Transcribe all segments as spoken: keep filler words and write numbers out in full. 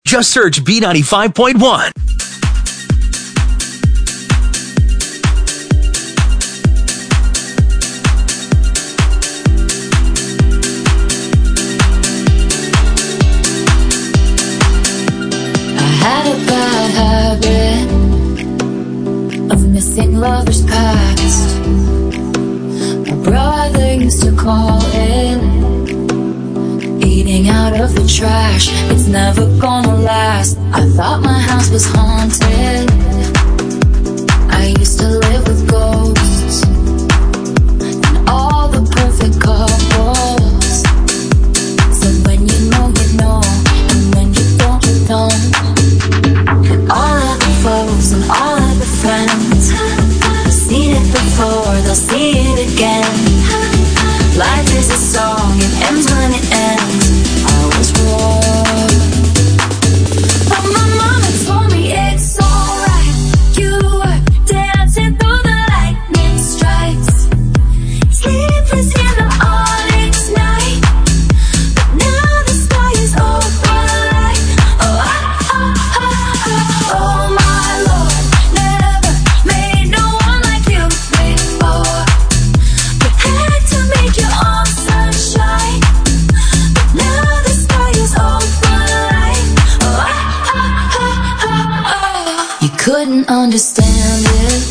Just search B ninety-five point one. Had a bad habit of missing lovers past. My brother used to call it eating out of the trash. It's never gonna last. I thought my house was haunted. I used to live with ghosts and all the perfect couples. So when you know, you know, and when you don't, you don't. All of the foes and all of the friends, seen it before, they'll see it again. Life is a song, it ends when it ends. I was wrong, but my mama told me it's alright. You were dancing through the lightning strikes, sleepless in the onyx night. But now the sky is open light. Oh, I, oh, oh, oh, oh my Lord, never made no one like you before. You had to make your own sunshine, but now the sky is open light. Oh, I, oh, oh, oh, oh. You couldn't understand it,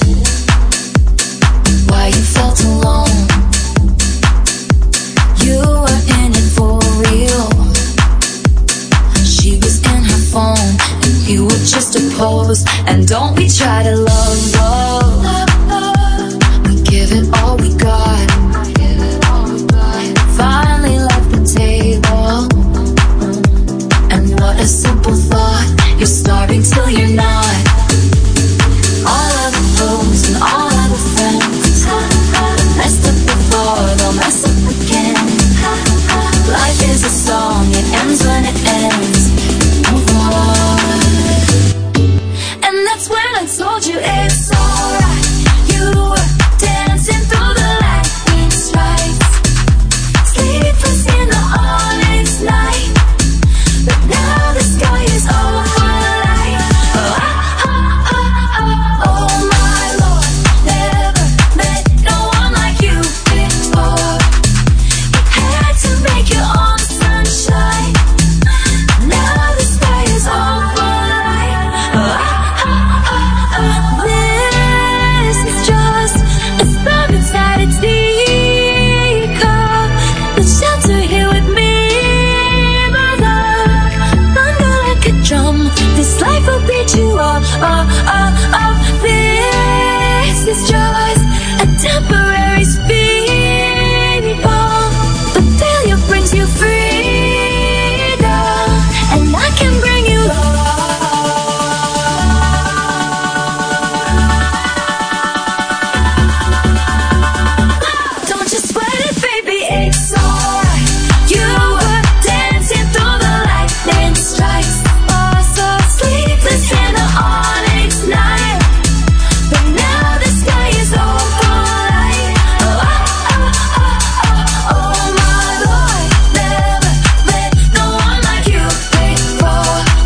why you felt alone. You were in it for real. She was in her phone, and you were just a pose. And don't we try to love, love, love. We give it all we got. Finally left the table, and what a simple thought. You're starving till you're not. All of the foes and all of the friends, messed up before, they'll mess up again. Life is a song, it ends when it ends. Move on. And that's when I told you it's alright. You were dancing through the lightning strikes, sleepless in the onyx night. But now the sky is open light. Oh, oh, oh, oh, oh my Lord, never met no one like you before. You had to make your own sunshine. Now the sky is open light. Oh, oh, oh, oh. This is just a spark inside a teacup. The shelter here with me, brother. Thunder like a drum. This life will beat you up, up, up, up. This is just a temporary speed bump. But failure brings you freedom, and I can bring you love. Don't you sweat it, baby, it's alright. You were dancing through the lightning strikes, oh so sleepless in the onyx night. But now the sky is open light. Oh, oh, oh, oh, oh my Lord, never met no one like you before.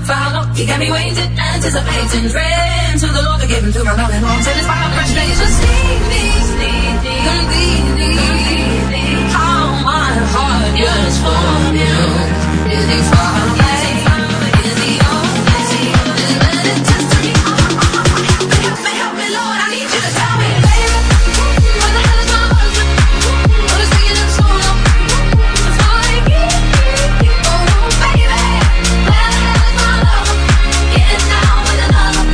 for how long? You got me waiting, anticipating, praying to the Lord to give him to my loving arms. And it's my fresh days. Just need me, need me, need me. How my heart yearns for you. Is he far away? Is he okay? Is that a test to me? Help me, help me, Lord, I need you to tell me, baby, where the hell is my husband? What is taking him so long? It's like, oh, baby, where the hell is my lover? Getting down with another.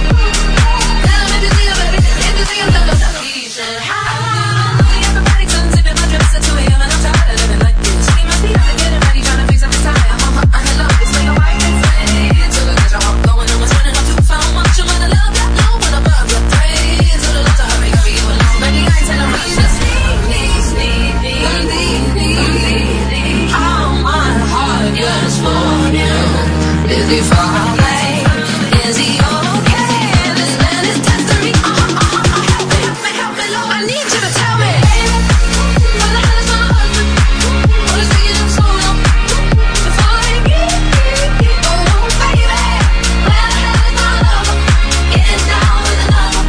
Tell him if you see him, baby, if you see him, tell him he should have. I know he has some bad things, if my dress to him, and I'm tired of living like this. He must be out to get him ready, trying to fix every time. Uh-huh, I had love, it's like a white thing. So look at your heart going, almost running up too far. Want you wanna love that, no one above your praise. So the love to hurry, hurry you along. Baby, I ain't telling me, just need me, need me, need me, need me. How my heart yearns for you. Is he far away? Is he okay? This man is testing me. Uh-huh, uh-huh, uh, help me, help me, help me, Lord, I need you to tell me, baby, where the hell is my husband? What is taking him so long? To find me, oh baby, where the hell is my lover? Getting down with another.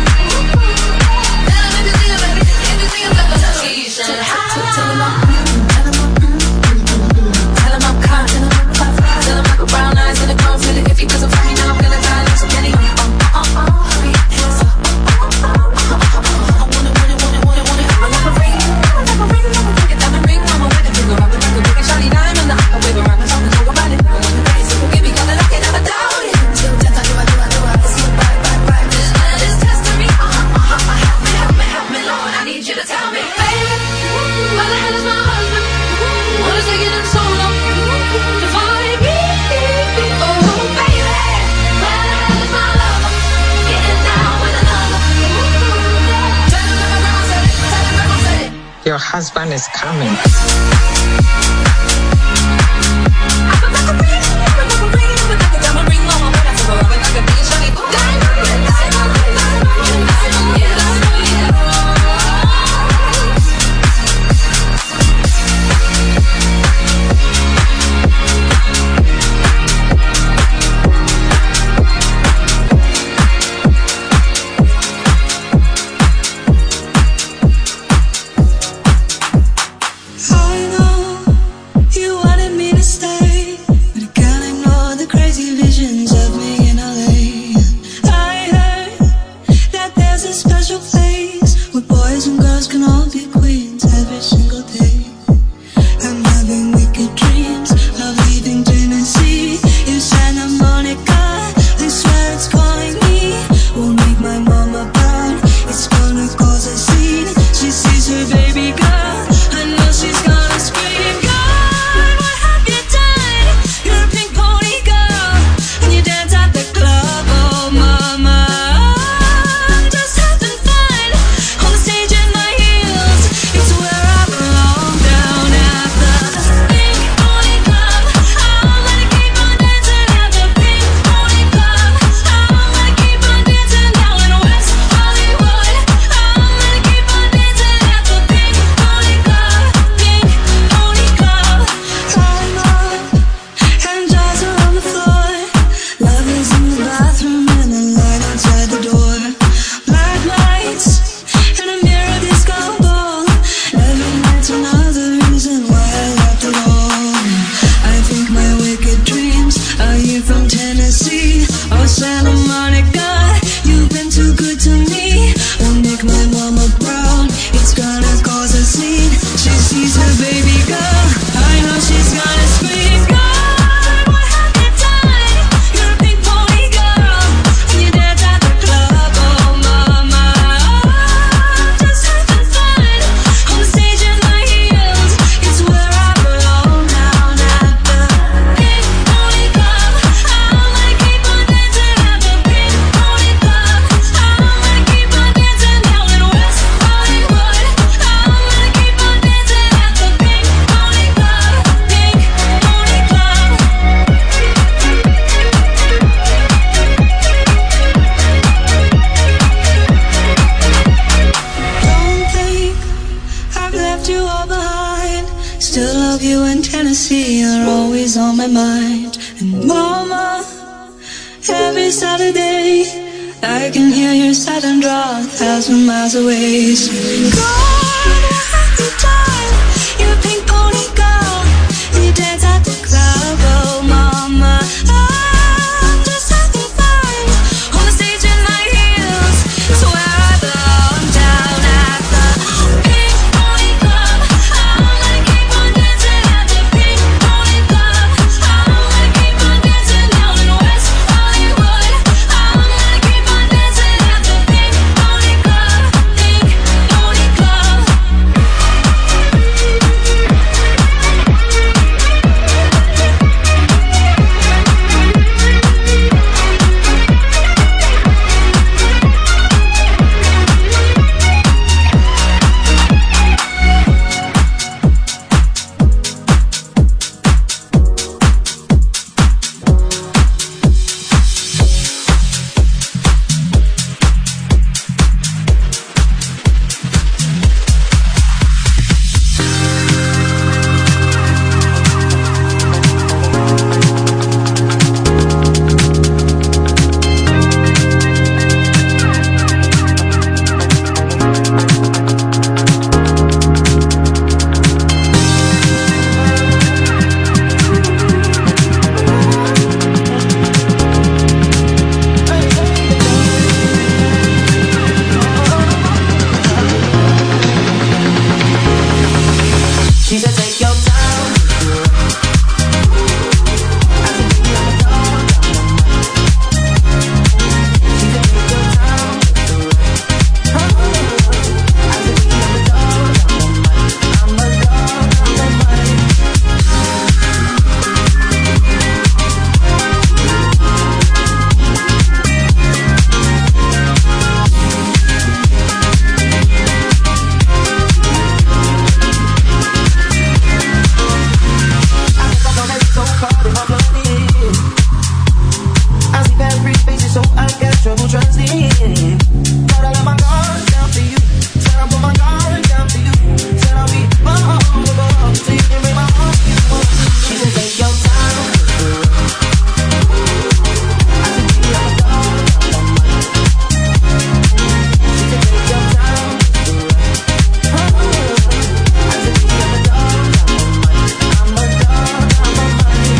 Tell him if you see him, baby, if you see him, tell him he should have. Tell him I'm mm, tell him I'm mm, tell him I'm caught, tell him I'm puff, tell him I got brown eyes and a girl feeling iffy 'cause I'm funny now, I'm gonna die like some Kenny. Oh, oh, oh, hurry, hands up. Oh, oh, oh, I wanna, wanna, wanna, wanna, wanna. I like a ring, I like a ring, I'ma take it down the ring, I'ma wear the finger up and I can make a shiny diamond. I wave around and talk and talk about it. I want the face, so give me color, I can never doubt it. Till death, I do, I do, I do, I see it right, right, right. This man is testing me. Uh-huh, uh-huh, help me, help me, help me, Lord, I need you to tell me, baby, where the hell is my husband? What is taking him so long to find me? Oh, baby, where the hell is my lover? Getting down with another. Tell him that my grandma said it, tell him grandma said it. Your husband is coming. I know you wanted me to stay, but I can't ignore the crazy visions of me in L A. I heard that there's a special place where boys and girls can all be queens every single day. I'm having wicked dreams of leaving Tennessee in Santa Monica. I swear it's calling me. Won't make my mama proud. It's gonna cause a scene. She sees her baby girl. I know she's gonna scream. God, what have you done? You're a pink pony girl, and you dance at the club. Oh, mama, I'm just having fun on the stage in my heels. It's where I belong, down at the pink pony club. I wanna keep on dancing at the pink pony club. I wanna keep on dancing down in West Hollywood. I wanna keep on dancing at the pink pony club. Pink pony club. I'm up and jaws are on the floor. Love is in the bathroom and the light outside the door. Black lights and a mirror disco ball. Every night's another reason why I left it all. I think my wicked dreams are here from Tennessee or Santa Monica. You've been too good to me. Won't make my mama proud. It's gonna cause a scene. She sees her baby girl. I know she's gonna scream. God, what have you done? You're a pink pony girl, and you dance at the club. Oh, mama, I'm just having fun on the stage in my heels. It's where I belong, down at the pink pony club. I wanna keep on dancing at the pink pony club. I wanna keep on dancing down in West Hollywood. I wanna keep on dancing at the pink pony club. Pink pony club. Don't think I've left you all behind. Still love you in Tennessee. You're always on my mind. And mama, every Saturday. I can hear your silent draw a thousand miles away. So gone at the time, you're a pink pony girl. You dance at the club, oh mama. I'm just having fun on the stage in my heels. So where I belong, down at the Pink Pony Club. I'm gonna keep on dancing at the Pink Pony Club. I'm gonna keep on dancing down in West Hollywood. I'm gonna keep on dancing at the Pink Pony Club. Pink Pony Club. She said take your time. I said baby I'm a dog, she said take your time. I said baby I'm a dog, I'm a dog, I'm a money. So I got trouble trusting. But I let my guard down for you. Said I put my guard down for you. Said I'll be vulnerable so you can make my heart you want to. She said take your time. I said baby I'm a dog, I'm a money. She said take your time. I said baby I'm a dog, I'm a money. I'm a dog, I'm a money.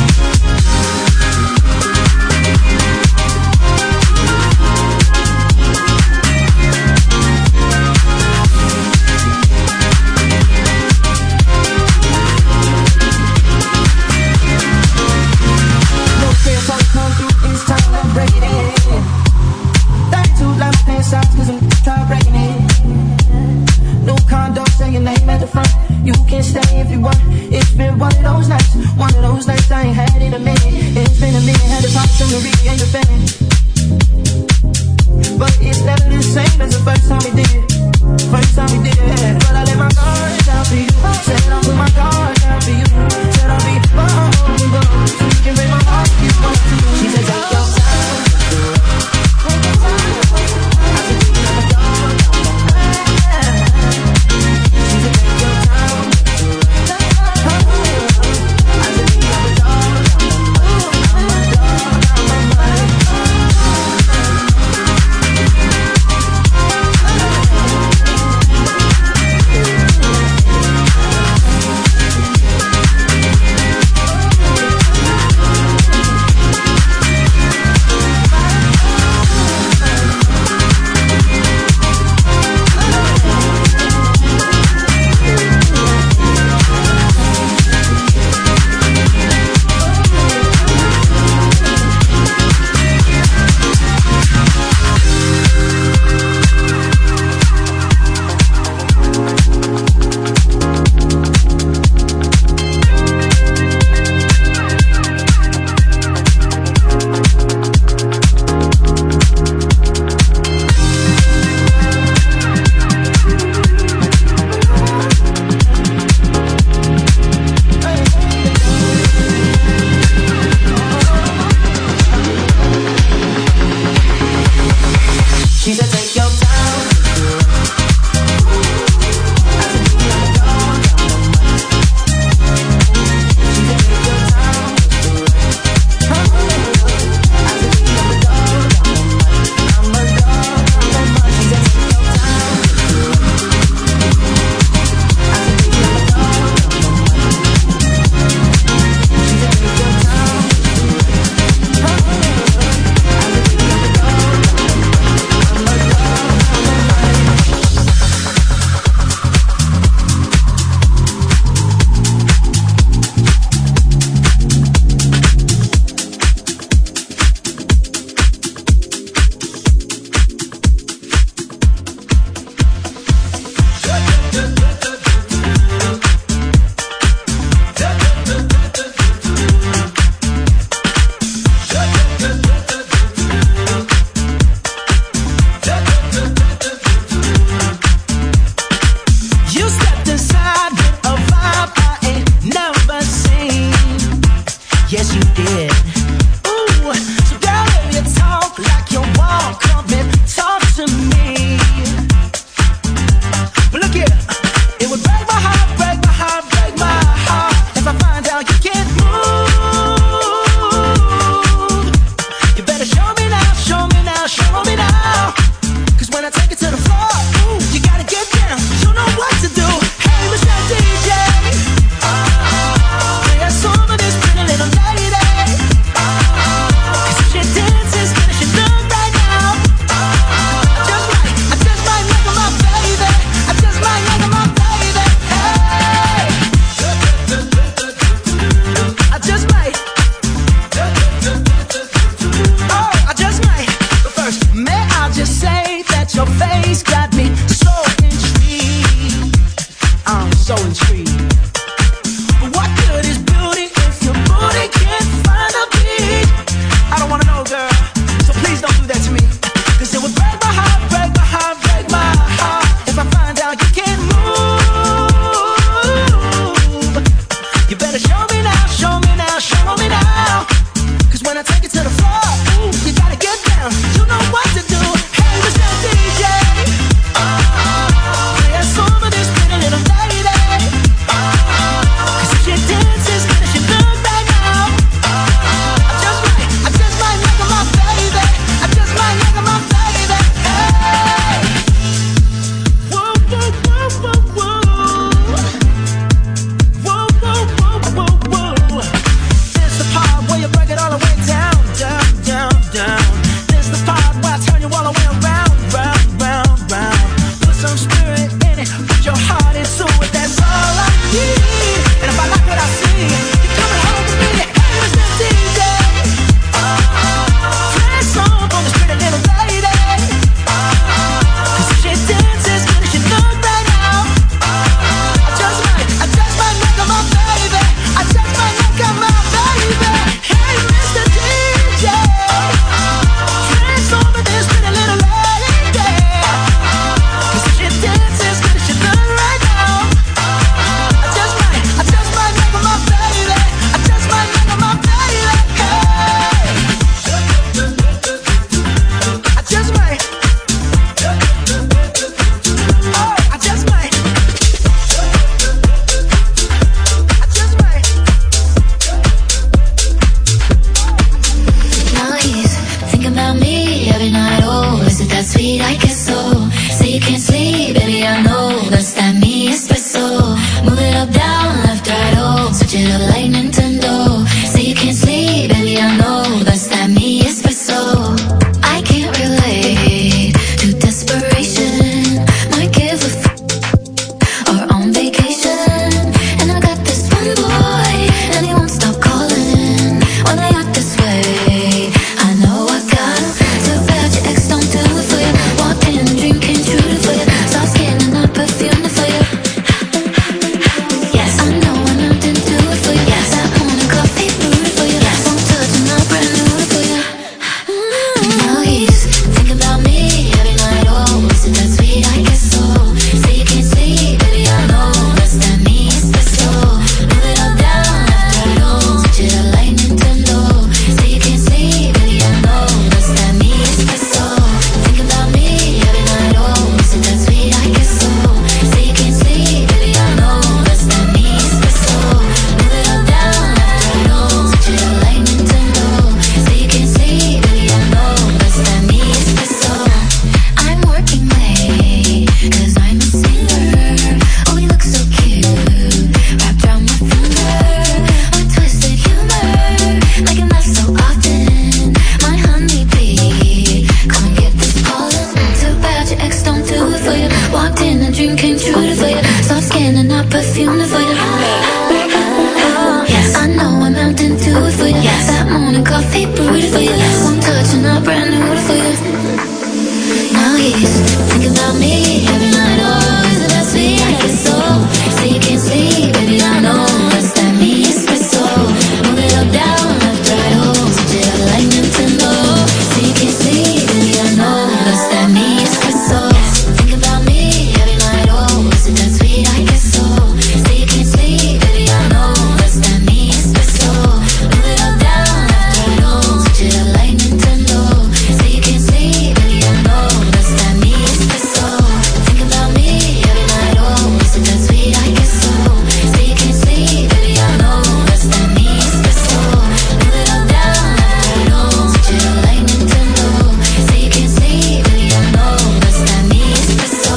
touching up brand new to feel. Now he's thinking about me every night. Oh, is it that sweet? I guess so. Say you can't sleep, baby, I know. What's that mean? Espresso. Move it up, down, left, right, oh. Switch it up like Nintendo. Say you can't sleep, baby, I know. What's that mean? Espresso. Think about me every night. Oh, is it that sweet? I guess so. Say you can't sleep, baby, I know. What's that mean? Espresso. Move it up, down, left, right, oh. Switch it up like Nintendo. Say you can't sleep, baby, I know. What's that mean? Espresso. Think about me every night. Oh, is it that sweet? I guess so. Say you can't sleep, baby, I know. What's that mean? Espresso. Move it up, down, left, right, oh. Switch it up like Nintendo. Say you can't sleep, baby, I know. What's that mean? Espresso.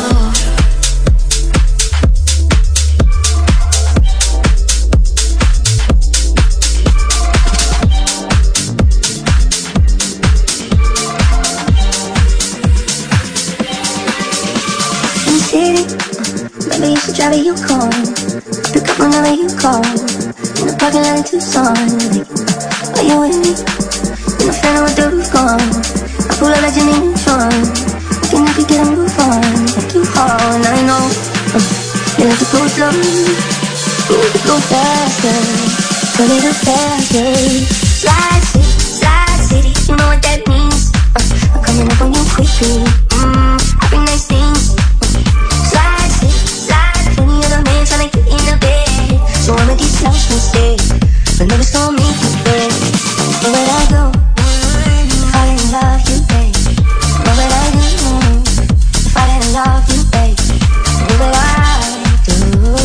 In the city, maybe you should drive a Yukon. Pick up whenever you call. In the parking lot in Tucson. Are you with me? In the fan with the roof gone. I pull up like Jimmy Neutron. Looking if you get a move on. Like you haul, and I know uh, you like to go slow. You like to go faster. A little faster. Slide city, slide city. You know what that means. uh, I'm coming up on you quickly. Mmm, happy nice things. Slide city, slide. Plenty other men tryna get in the bed. So I'ma get lost instead. But never saw me bed. Where would I go? If I didn't love you, babe. What would I do? If I didn't love you, babe. What would I do?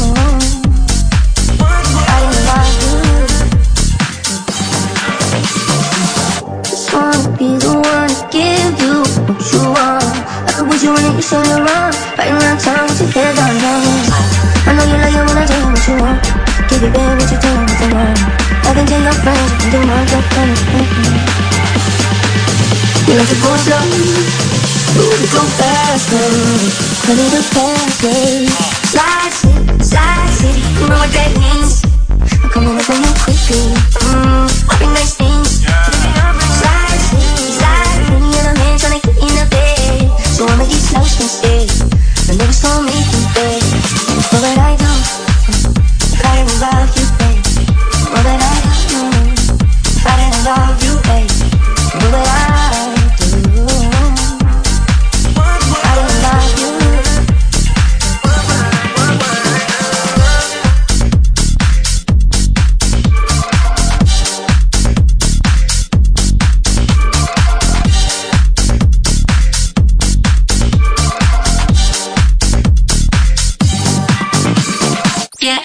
If I didn't love you. Just wanna be the one to give you what you want. I could put you in it, you show you wrong. Right around town with your head down low. I know you like it when I tell you what you want. Give it back what you tell me for more. I can tell your friends you can do my job for me. You like to go slow, you like to go faster. A little faster. Slide city, slide city. You know what that means. I'm coming up on you quickly. Mm.